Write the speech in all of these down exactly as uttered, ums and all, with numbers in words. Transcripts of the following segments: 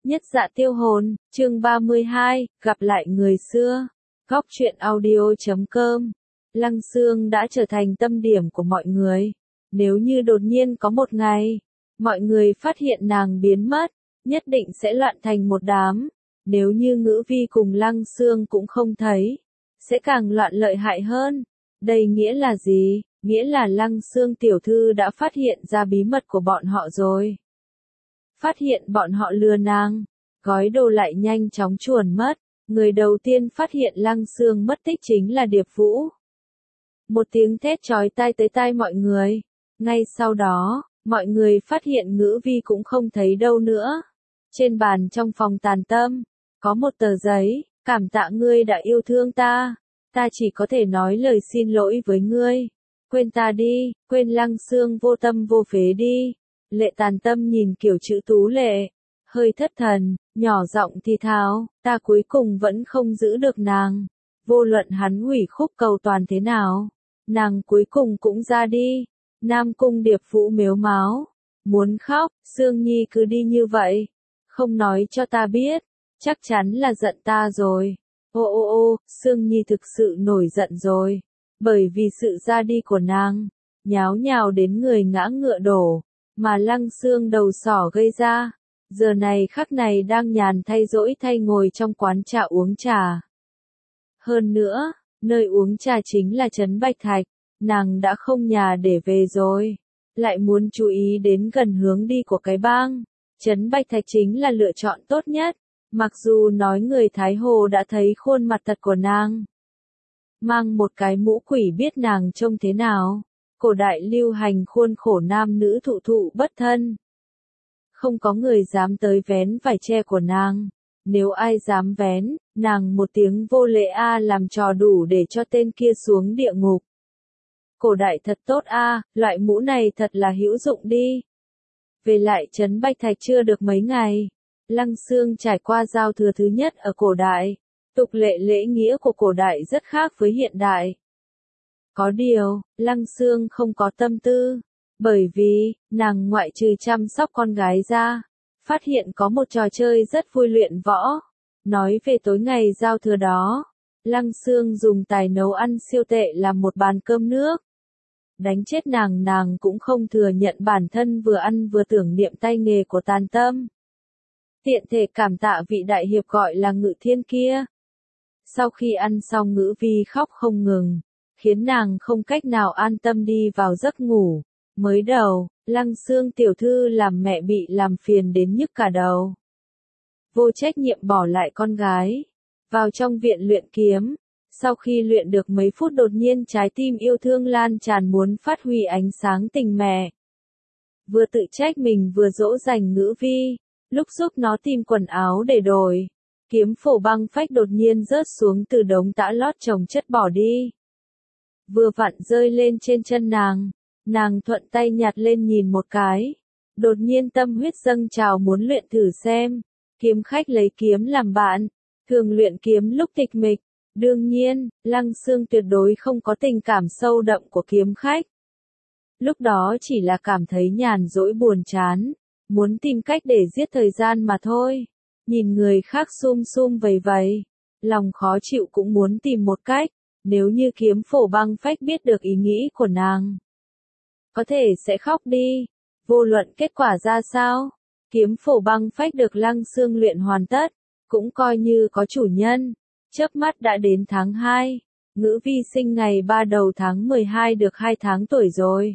Nhất dạ tiêu hồn, chương ba mươi hai, gặp lại người xưa. Góc truyện audio.com. Lăng Xương đã trở thành tâm điểm của mọi người. Nếu như đột nhiên có một ngày, mọi người phát hiện nàng biến mất, nhất định sẽ loạn thành một đám. Nếu như Ngữ Vi cùng Lăng Xương cũng không thấy, sẽ càng loạn lợi hại hơn. Đây nghĩa là gì? Nghĩa là Lăng Xương tiểu thư đã phát hiện ra bí mật của bọn họ rồi. Phát hiện bọn họ lừa nàng, gói đồ lại nhanh chóng chuồn mất. Người đầu tiên phát hiện Lăng Xương mất tích chính là Điệp Vũ. Một tiếng thét chói tai tới tai mọi người. Ngay sau đó, mọi người phát hiện Ngữ Vi cũng không thấy đâu nữa. Trên bàn trong phòng tàn tâm, có một tờ giấy, cảm tạ ngươi đã yêu thương ta. Ta chỉ có thể nói lời xin lỗi với ngươi. Quên ta đi, quên Lăng Xương vô tâm vô phế đi. Lệ tàn tâm nhìn kiểu chữ tú lệ, hơi thất thần, nhỏ giọng thì thào, ta cuối cùng vẫn không giữ được nàng. Vô luận hắn hủy khúc cầu toàn thế nào, nàng cuối cùng cũng ra đi. Nam Cung Điệp Vũ mếu máo, muốn khóc, Sương Nhi cứ đi như vậy, không nói cho ta biết, chắc chắn là giận ta rồi. Ô ô ô, Sương Nhi thực sự nổi giận rồi, bởi vì sự ra đi của nàng, nháo nhào đến người ngã ngựa đổ, mà Lăng Xương đầu sỏ gây ra. Giờ này khắc này đang nhàn thay dỗi thay ngồi trong quán trà uống trà. Hơn nữa, nơi uống trà chính là Trấn Bạch Thạch, nàng đã không nhà để về rồi, lại muốn chú ý đến gần hướng đi của cái bang. Trấn Bạch Thạch chính là lựa chọn tốt nhất, mặc dù nói người Thái Hồ đã thấy khuôn mặt thật của nàng. Mang một cái mũ quỷ biết nàng trông thế nào, cổ đại lưu hành khuôn khổ nam nữ thụ thụ bất thân. Không có người dám tới vén vải che của nàng, nếu ai dám vén, nàng một tiếng vô lễ a làm trò đủ để cho tên kia xuống địa ngục. Cổ đại thật tốt a, loại mũ này thật là hữu dụng đi. Về lại Trấn Bạch Thạch chưa được mấy ngày, Lăng Xương trải qua giao thừa thứ nhất ở cổ đại, tục lệ lễ nghĩa của cổ đại rất khác với hiện đại. Có điều, Lăng Xương không có tâm tư, bởi vì, nàng ngoại trừ chăm sóc con gái ra, phát hiện có một trò chơi rất vui luyện võ. Nói về tối ngày giao thừa đó, Lăng Xương dùng tài nấu ăn siêu tệ làm một bàn cơm nước. Đánh chết nàng nàng cũng không thừa nhận bản thân vừa ăn vừa tưởng niệm tay nghề của tàn tâm. Tiện thể cảm tạ vị đại hiệp gọi là Ngự Thiên kia. Sau khi ăn xong Ngữ Vi khóc không ngừng, khiến nàng không cách nào an tâm đi vào giấc ngủ. Mới đầu, Lăng Xương tiểu thư làm mẹ bị làm phiền đến nhức cả đầu. Vô trách nhiệm bỏ lại con gái, vào trong viện luyện kiếm. Sau khi luyện được mấy phút đột nhiên trái tim yêu thương lan tràn muốn phát huy ánh sáng tình mẹ. Vừa tự trách mình vừa dỗ dành Ngữ Vi, lúc giúp nó tìm quần áo để đổi. Kiếm phổ băng phách đột nhiên rớt xuống từ đống tã lót chồng chất bỏ đi. Vừa vặn rơi lên trên chân nàng. Nàng thuận tay nhặt lên nhìn một cái. Đột nhiên tâm huyết dâng trào muốn luyện thử xem. Kiếm khách lấy kiếm làm bạn. Thường luyện kiếm lúc tịch mịch. Đương nhiên, Lăng Xương tuyệt đối không có tình cảm sâu đậm của kiếm khách. Lúc đó chỉ là cảm thấy nhàn rỗi buồn chán. Muốn tìm cách để giết thời gian mà thôi. Nhìn người khác sum sum vầy vầy. Lòng khó chịu cũng muốn tìm một cách. Nếu như kiếm phổ băng phách biết được ý nghĩ của nàng, có thể sẽ khóc đi. Vô luận kết quả ra sao, kiếm phổ băng phách được Lăng Xương luyện hoàn tất, cũng coi như có chủ nhân. Chớp mắt đã đến tháng hai, Ngữ Vi sinh ngày ba đầu tháng mười hai được hai tháng tuổi rồi.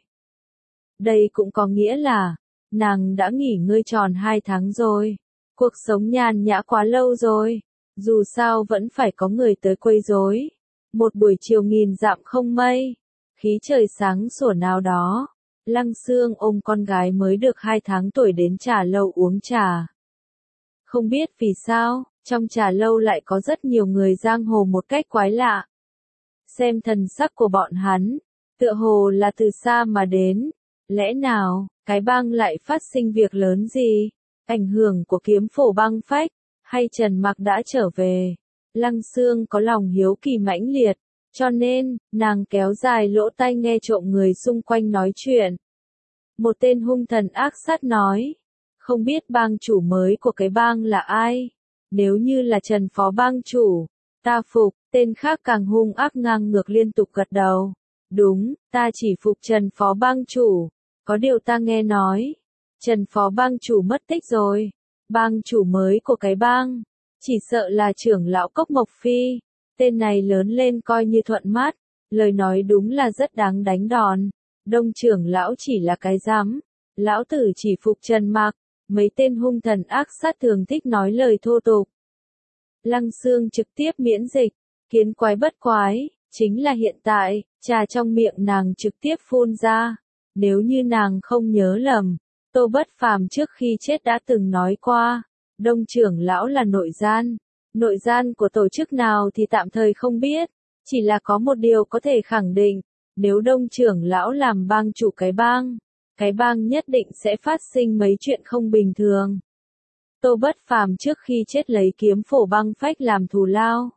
Đây cũng có nghĩa là, nàng đã nghỉ ngơi tròn hai tháng rồi. Cuộc sống nhàn nhã quá lâu rồi, dù sao vẫn phải có người tới quấy rối. Một buổi chiều nghìn dặm không mây, khí trời sáng sủa nào đó, Lăng Xương ôm con gái mới được hai tháng tuổi đến trà lâu uống trà. Không biết vì sao, trong trà lâu lại có rất nhiều người giang hồ một cách quái lạ. Xem thần sắc của bọn hắn, tựa hồ là từ xa mà đến. Lẽ nào, cái bang lại phát sinh việc lớn gì? Ảnh hưởng của kiếm phổ băng phách, hay Trần Mặc đã trở về? Lăng Xương có lòng hiếu kỳ mãnh liệt, cho nên, nàng kéo dài lỗ tai nghe trộm người xung quanh nói chuyện. Một tên hung thần ác sát nói, không biết bang chủ mới của cái bang là ai. Nếu như là Trần phó bang chủ, ta phục, tên khác càng hung ác ngang ngược liên tục gật đầu. Đúng, ta chỉ phục Trần phó bang chủ. Có điều ta nghe nói, Trần phó bang chủ mất tích rồi. Bang chủ mới của cái bang, chỉ sợ là trưởng lão Cốc Mộc Phi. Tên này lớn lên coi như thuận mắt, lời nói đúng là rất đáng đánh đòn. Đông trưởng lão chỉ là cái rắm, lão tử chỉ phục Trần Mạc. Mấy tên hung thần ác sát thường thích nói lời thô tục. Lăng Xương trực tiếp miễn dịch, kiến quái bất quái, chính là hiện tại, trà trong miệng nàng trực tiếp phun ra. Nếu như nàng không nhớ lầm, Tô Bất Phàm trước khi chết đã từng nói qua, Đông trưởng lão là nội gian. Nội gian của tổ chức nào thì tạm thời không biết, chỉ là có một điều có thể khẳng định, nếu Đông trưởng lão làm bang chủ cái bang, cái bang nhất định sẽ phát sinh mấy chuyện không bình thường. Tô Bất Phàm trước khi chết lấy kiếm phổ băng phách làm thù lao.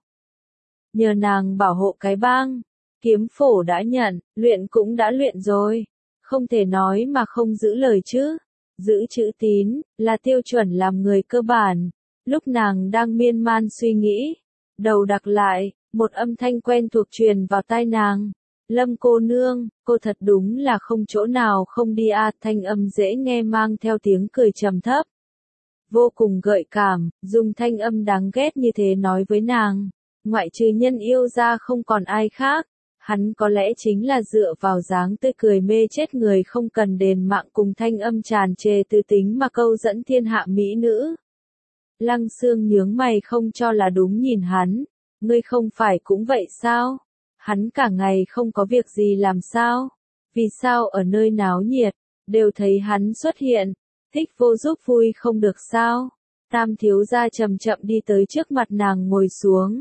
Nhờ nàng bảo hộ cái bang, kiếm phổ đã nhận, luyện cũng đã luyện rồi. Không thể nói mà không giữ lời chứ. Giữ chữ tín, là tiêu chuẩn làm người cơ bản. Lúc nàng đang miên man suy nghĩ, đầu đặc lại, một âm thanh quen thuộc truyền vào tai nàng. Lâm cô nương, cô thật đúng là không chỗ nào không đi à, thanh âm dễ nghe mang theo tiếng cười trầm thấp. Vô cùng gợi cảm, dùng thanh âm đáng ghét như thế nói với nàng. Ngoại trừ nhân yêu ra không còn ai khác. Hắn có lẽ chính là dựa vào dáng tươi cười mê chết người không cần đền mạng cùng thanh âm tràn trề tư tính mà câu dẫn thiên hạ mỹ nữ. Lăng Xương nhướng mày không cho là đúng nhìn hắn. Ngươi không phải cũng vậy sao? Hắn cả ngày không có việc gì làm sao? Vì sao ở nơi náo nhiệt, đều thấy hắn xuất hiện? Thích vô giúp vui không được sao? Tam thiếu gia chậm chậm đi tới trước mặt nàng ngồi xuống.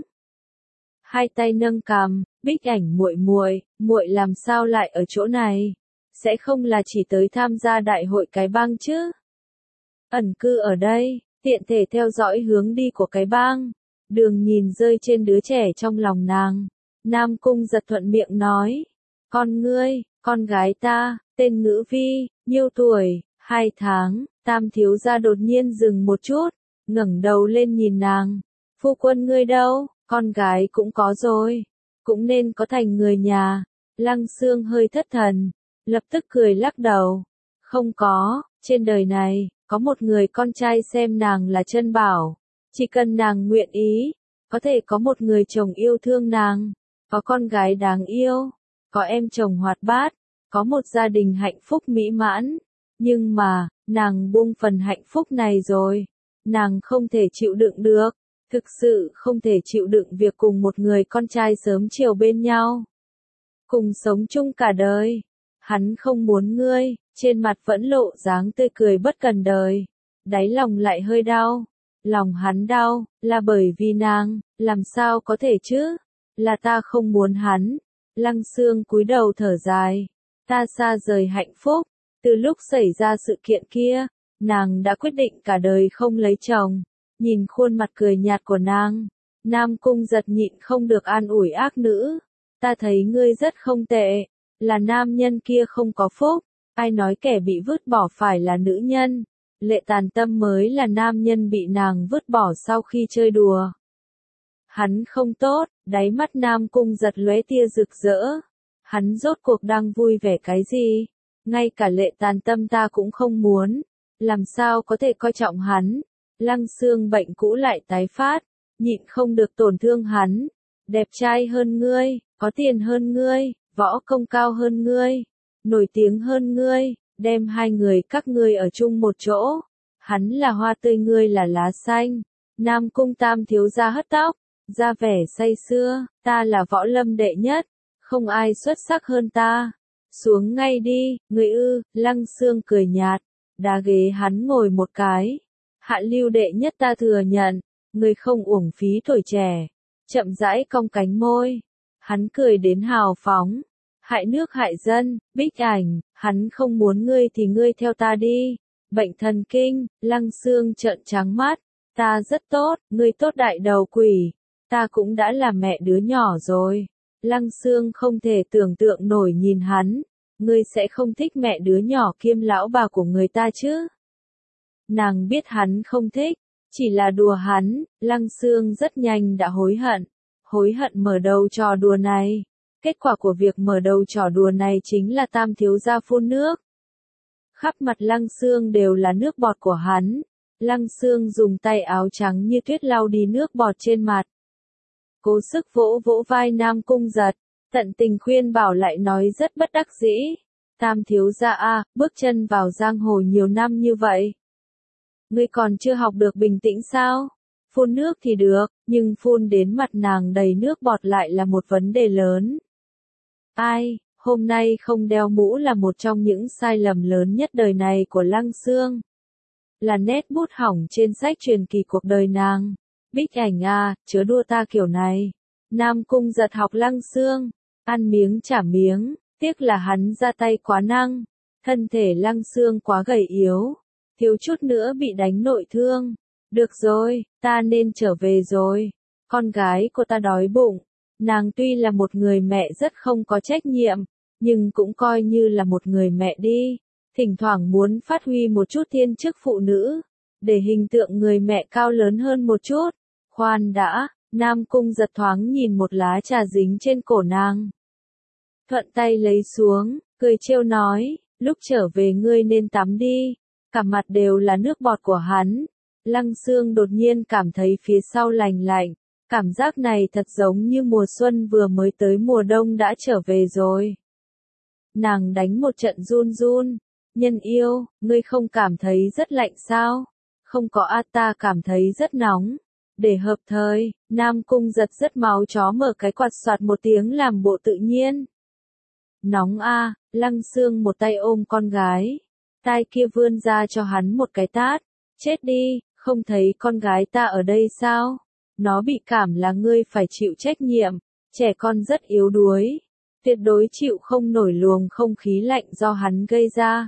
Hai tay nâng cằm, Bích Ảnh muội muội, muội làm sao lại ở chỗ này? Sẽ không là chỉ tới tham gia đại hội cái bang chứ? Ẩn cư ở đây, tiện thể theo dõi hướng đi của cái bang. Đường nhìn rơi trên đứa trẻ trong lòng nàng. Nam Cung Giật thuận miệng nói. Con ngươi, con gái ta, tên Ngữ Vi, nhiêu tuổi, hai tháng. Tam thiếu gia đột nhiên dừng một chút, ngẩng đầu lên nhìn nàng. Phu quân ngươi đâu, con gái cũng có rồi, cũng nên có thành người nhà. Lăng Xương hơi thất thần, lập tức cười lắc đầu. Không có, trên đời này, có một người con trai xem nàng là chân bảo. Chỉ cần nàng nguyện ý, có thể có một người chồng yêu thương nàng, có con gái đáng yêu, có em chồng hoạt bát, có một gia đình hạnh phúc mỹ mãn. Nhưng mà, nàng buông phần hạnh phúc này rồi. Nàng không thể chịu đựng được. Thực sự không thể chịu đựng việc cùng một người con trai sớm chiều bên nhau. Cùng sống chung cả đời. Hắn không muốn ngươi, trên mặt vẫn lộ dáng tươi cười bất cần đời. Đáy lòng lại hơi đau. Lòng hắn đau, là bởi vì nàng, làm sao có thể chứ? Là ta không muốn hắn. Lăng Xương cúi đầu thở dài. Ta xa rời hạnh phúc. Từ lúc xảy ra sự kiện kia, nàng đã quyết định cả đời không lấy chồng. Nhìn khuôn mặt cười nhạt của nàng, Nam Cung Giật nhịn không được an ủi ác nữ. Ta thấy ngươi rất không tệ, là nam nhân kia không có phúc, ai nói kẻ bị vứt bỏ phải là nữ nhân. Lệ Tàn Tâm mới là nam nhân bị nàng vứt bỏ sau khi chơi đùa. Hắn không tốt, đáy mắt Nam Cung Giật lóe tia rực rỡ. Hắn rốt cuộc đang vui vẻ cái gì? Ngay cả Lệ Tàn Tâm ta cũng không muốn, làm sao có thể coi trọng hắn? Lăng Xương bệnh cũ lại tái phát, nhịn không được tổn thương hắn. Đẹp trai hơn ngươi, có tiền hơn ngươi, võ công cao hơn ngươi, nổi tiếng hơn ngươi, đem hai người các ngươi ở chung một chỗ. Hắn là hoa tươi, ngươi là lá xanh. Nam Cung Tam thiếu gia hất tóc, ra vẻ say sưa. Ta là võ lâm đệ nhất, không ai xuất sắc hơn ta. Xuống ngay đi, ngươi ư? Lăng Xương cười nhạt, đá ghế hắn ngồi một cái. Hạ lưu đệ nhất ta thừa nhận, người không uổng phí tuổi trẻ. Chậm rãi cong cánh môi. Hắn cười đến hào phóng. Hại nước hại dân, Bích Ảnh, hắn không muốn ngươi thì ngươi theo ta đi. Bệnh thần kinh, Lăng Xương trợn trắng mắt. Ta rất tốt, ngươi tốt đại đầu quỷ. Ta cũng đã là mẹ đứa nhỏ rồi. Lăng Xương không thể tưởng tượng nổi nhìn hắn. Ngươi sẽ không thích mẹ đứa nhỏ kiêm lão bà của người ta chứ? Nàng biết hắn không thích, chỉ là đùa hắn, Lăng Xương rất nhanh đã hối hận. Hối hận mở đầu trò đùa này. Kết quả của việc mở đầu trò đùa này chính là Tam thiếu gia phun nước. Khắp mặt Lăng Xương đều là nước bọt của hắn. Lăng Xương dùng tay áo trắng như tuyết lau đi nước bọt trên mặt. Cố sức vỗ vỗ vai Nam Cung Giật, tận tình khuyên bảo lại nói rất bất đắc dĩ. Tam thiếu gia a, bước chân vào giang hồ nhiều năm như vậy. Ngươi còn chưa học được bình tĩnh sao? Phun nước thì được, nhưng phun đến mặt nàng đầy nước bọt lại là một vấn đề lớn. Ai, hôm nay không đeo mũ là một trong những sai lầm lớn nhất đời này của Lăng Xương. Là nét bút hỏng trên sách truyền kỳ cuộc đời nàng. Bích ảnh à, chớ đua ta kiểu này. Nam Cung Giật học Lăng Xương, ăn miếng trả miếng, tiếc là hắn ra tay quá năng. Thân thể Lăng Xương quá gầy yếu, thiếu chút nữa bị đánh nội thương. Được rồi, ta nên trở về rồi. Con gái của ta đói bụng. Nàng tuy là một người mẹ rất không có trách nhiệm, nhưng cũng coi như là một người mẹ đi. Thỉnh thoảng muốn phát huy một chút thiên chức phụ nữ, để hình tượng người mẹ cao lớn hơn một chút. Khoan đã, Nam Cung Giật thoáng nhìn một lá trà dính trên cổ nàng. Thuận tay lấy xuống, cười trêu nói, lúc trở về ngươi nên tắm đi. Cả mặt đều là nước bọt của hắn. Lăng Xương đột nhiên cảm thấy phía sau lành lạnh. Cảm giác này thật giống như mùa xuân vừa mới tới mùa đông đã trở về rồi. Nàng đánh một trận run run. Nhân yêu, ngươi không cảm thấy rất lạnh sao? Không có a, ta cảm thấy rất nóng. Để hợp thời, Nam Cung Giật rất máu chó mở cái quạt soạt một tiếng làm bộ tự nhiên. Nóng a, Lăng Xương một tay ôm con gái. Tai kia vươn ra cho hắn một cái tát. Chết đi, không thấy con gái ta ở đây sao? Nó bị cảm là ngươi phải chịu trách nhiệm. Trẻ con rất yếu đuối. Tuyệt đối chịu không nổi luồng không khí lạnh do hắn gây ra.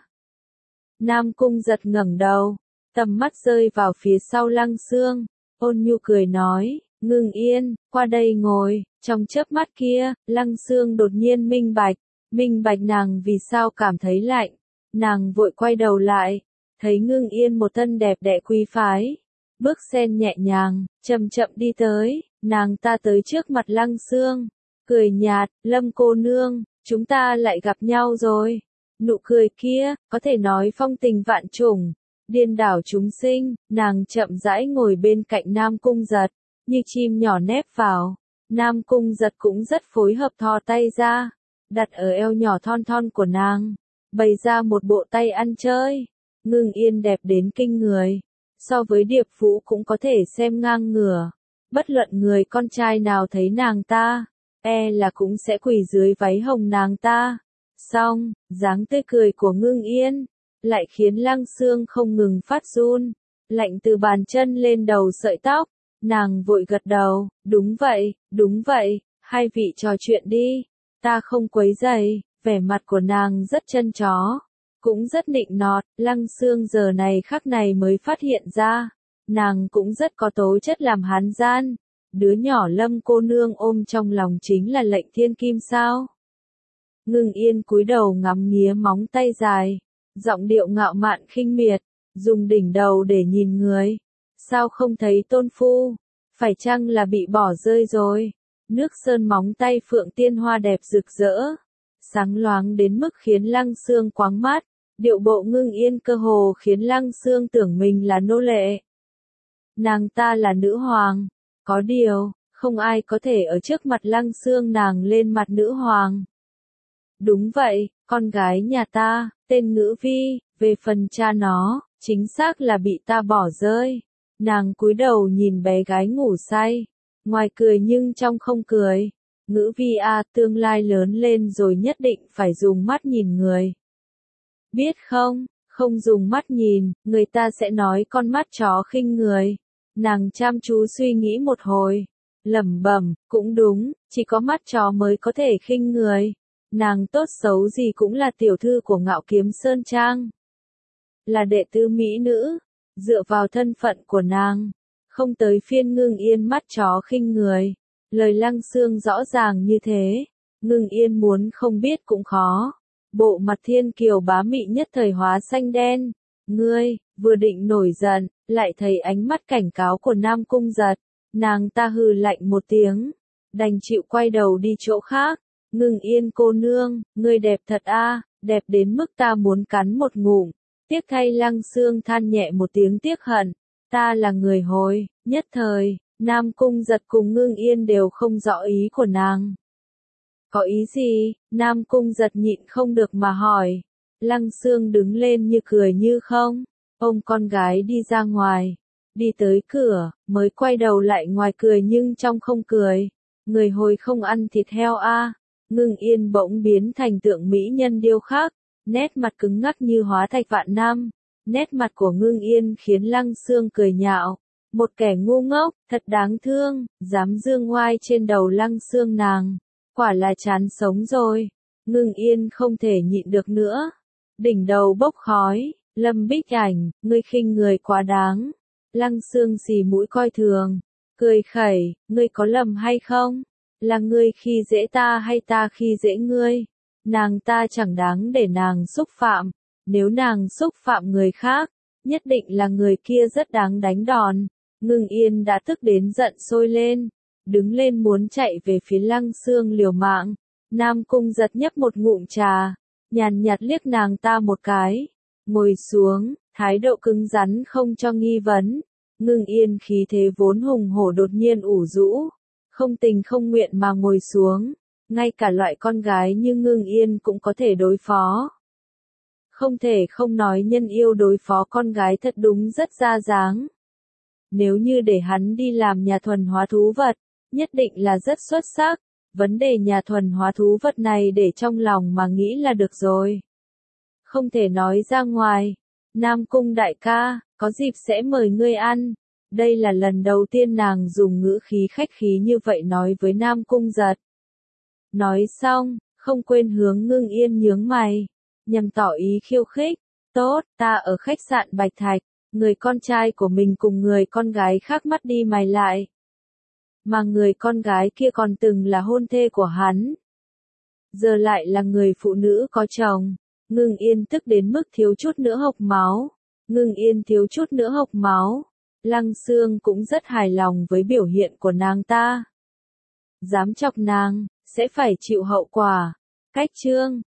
Nam Cung Giật ngẩng đầu, tầm mắt rơi vào phía sau Lăng Xương, ôn nhu cười nói, Ngưng Yên, qua đây ngồi. Trong chớp mắt kia, Lăng Xương đột nhiên minh bạch, minh bạch nàng vì sao cảm thấy lạnh. Nàng vội quay đầu lại, thấy Ngưng Yên một thân đẹp đẽ quý phái, bước sen nhẹ nhàng, chậm chậm đi tới, nàng ta tới trước mặt Lăng Xương, cười nhạt, Lâm cô nương, chúng ta lại gặp nhau rồi. Nụ cười kia, có thể nói phong tình vạn trùng, điên đảo chúng sinh. Nàng chậm rãi ngồi bên cạnh Nam Cung Giật, như chim nhỏ nép vào. Nam Cung Giật cũng rất phối hợp thò tay ra, đặt ở eo nhỏ thon thon của nàng, bày ra một bộ tay ăn chơi. Ngưng Yên đẹp đến kinh người, so với Điệp Vũ cũng có thể xem ngang ngửa. Bất luận người con trai nào thấy nàng ta, e là cũng sẽ quỳ dưới váy hồng nàng ta. Xong, dáng tươi cười của Ngưng Yên lại khiến Lăng Xương không ngừng phát run, lạnh từ bàn chân lên đầu sợi tóc. Nàng vội gật đầu, đúng vậy, đúng vậy, hai vị trò chuyện đi, ta không quấy rầy. Vẻ mặt của nàng rất chân chó, cũng rất nịnh nọt. Lăng Xương giờ này khắc này mới phát hiện ra, nàng cũng rất có tố chất làm hán gian. Đứa nhỏ Lâm cô nương ôm trong lòng chính là lệnh thiên kim sao? Ngưng Yên cúi đầu ngắm nghía móng tay dài, giọng điệu ngạo mạn khinh miệt, dùng đỉnh đầu để nhìn người. Sao không thấy tôn phu? Phải chăng là bị bỏ rơi rồi? Nước sơn móng tay phượng tiên hoa đẹp rực rỡ, sáng loáng đến mức khiến Lăng Xương quáng mắt. Điệu bộ Ngưng Yên cơ hồ khiến Lăng Xương tưởng mình là nô lệ. Nàng ta là nữ hoàng, có điều, không ai có thể ở trước mặt Lăng Xương nàng lên mặt nữ hoàng. Đúng vậy, con gái nhà ta, tên Ngữ Vi, về phần cha nó, chính xác là bị ta bỏ rơi. Nàng cúi đầu nhìn bé gái ngủ say, ngoài cười nhưng trong không cười. Ngữ Vi a, tương lai lớn lên rồi nhất định phải dùng mắt nhìn người. Biết không, không dùng mắt nhìn, người ta sẽ nói con mắt chó khinh người. Nàng chăm chú suy nghĩ một hồi, lẩm bẩm, cũng đúng, chỉ có mắt chó mới có thể khinh người. Nàng tốt xấu gì cũng là tiểu thư của Ngạo Kiếm Sơn Trang, là đệ tử mỹ nữ, dựa vào thân phận của nàng, không tới phiên Ngưng Yên mắt chó khinh người. Lời Lăng Xương rõ ràng như thế, Ngưng Yên muốn không biết cũng khó. Bộ mặt thiên kiều bá mị nhất thời hóa xanh đen. Ngươi, Vừa định nổi giận, lại thấy ánh mắt cảnh cáo của Nam Cung Giật. Nàng ta hừ lạnh một tiếng, đành chịu quay đầu đi chỗ khác. Ngưng Yên cô nương, ngươi đẹp thật a, đẹp đến mức ta muốn cắn một ngụm. Tiếc thay Lăng Xương than nhẹ một tiếng tiếc hận. Ta là người hồi, nhất thời, Nam Cung Giật cùng Ngưng Yên đều không rõ ý của nàng. Có ý gì? Nam Cung Giật nhịn không được mà hỏi. Lăng Xương đứng lên như cười như không, ôm con gái đi ra ngoài. Đi tới cửa, mới quay đầu lại ngoài cười nhưng trong không cười. Người hồi không ăn thịt heo a. À. Ngưng Yên bỗng biến thành tượng mỹ nhân điêu khắc, nét mặt cứng ngắc như hóa thạch vạn năm. Nét mặt của Ngưng Yên khiến Lăng Xương cười nhạo. Một kẻ ngu ngốc, thật đáng thương, dám dương ngoai trên đầu Lăng Xương nàng. Quả là chán sống rồi. Ngưng Yên không thể nhịn được nữa. Đỉnh đầu bốc khói, Lâm Bích Ảnh, ngươi khinh người quá đáng. Lăng Xương xì mũi coi thường, cười khẩy, ngươi có lầm hay không? Là ngươi khi dễ ta hay ta khi dễ ngươi? Nàng ta chẳng đáng để nàng xúc phạm. Nếu nàng xúc phạm người khác, nhất định là người kia rất đáng đánh đòn. Ngưng Yên đã tức đến giận sôi lên, đứng lên muốn chạy về phía Lăng Xương liều mạng. Nam Cung Giật nhấp một ngụm trà, nhàn nhạt liếc nàng ta một cái, ngồi xuống, thái độ cứng rắn không cho nghi vấn. Ngưng Yên khí thế vốn hùng hổ đột nhiên ủ rũ, không tình không nguyện mà ngồi xuống. Ngay cả loại con gái như Ngưng Yên cũng có thể đối phó. Không thể không nói nhân yêu đối phó con gái thật đúng rất ra dáng. Nếu như để hắn đi làm nhà thuần hóa thú vật, nhất định là rất xuất sắc. Vấn đề nhà thuần hóa thú vật này để trong lòng mà nghĩ là được rồi. Không thể nói ra ngoài. Nam Cung đại ca, có dịp sẽ mời ngươi ăn. Đây là lần đầu tiên nàng dùng ngữ khí khách khí như vậy nói với Nam Cung Giật. Nói xong, không quên hướng Ngưng Yên nhướng mày, nhằm tỏ ý khiêu khích. Tốt, ta ở khách sạn Bạch Thạch, người con trai của mình cùng người con gái khác mắt đi mày lại. Mà người con gái kia còn từng là hôn thê của hắn. Giờ lại là người phụ nữ có chồng. Ngưng Yên tức đến mức thiếu chút nữa hộc máu. Ngưng Yên thiếu chút nữa hộc máu. Lăng Xương cũng rất hài lòng với biểu hiện của nàng ta. Dám chọc nàng, sẽ phải chịu hậu quả. Cách chương